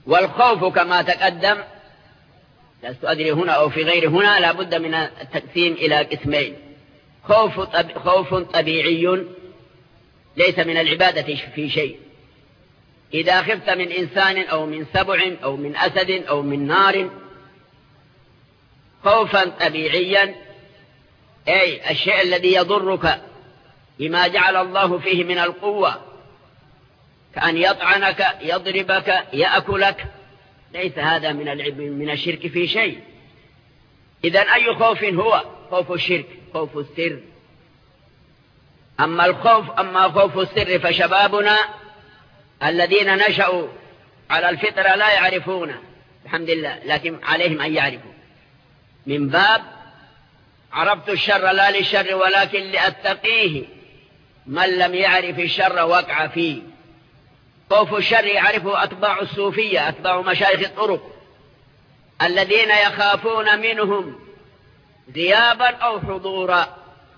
والخوف كما تقدم، لست أدري هنا أو في غير هنا، لا بد من التقسيم إلى قسمين: خوف طبيعي ليس من العبادة في شيء. إذا خفت من إنسان أو من سبع أو من أسد أو من نار، خوفا طبيعيا، أي الشيء الذي يضرك بما جعل الله فيه من القوة، كأن يطعنك، يضربك، يأكلك، ليس هذا من الشرك في شيء. إذن أي خوف هو؟ خوف الشرك، خوف السر. أما خوف السر فشبابنا الذين نشأوا على الفطرة لا يعرفونه الحمد لله، لكن عليهم أن يعرفوا، من باب عرفت الشر لا للشر ولكن لأتقيه، من لم يعرف الشر وقع فيه. خوف الشر يعرفه أتباع الصوفية، أتباع مشايخ الطرق، الذين يخافون منهم غيابا أو حضورا.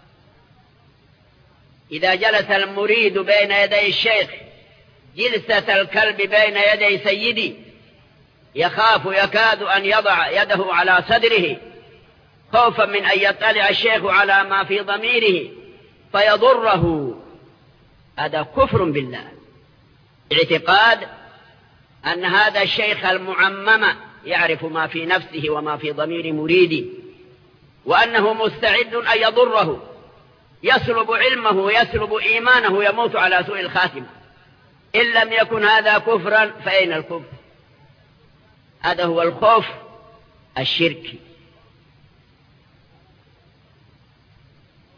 إذا جلس المريد بين يدي الشيخ جلسة الكلب بين يدي سيدي، يخاف يكاد أن يضع يده على صدره خوفا من أن يطلع الشيخ على ما في ضميره فيضره. هذا كفر بالله، اعتقاد أن هذا الشيخ المعمم يعرف ما في نفسه وما في ضمير مريده، وأنه مستعد أن يضره، يسلب علمه، يسلب إيمانه، يموت على سوء الخاتمة. إن لم يكن هذا كفرا فأين الكفر؟ هذا هو الخوف الشركي.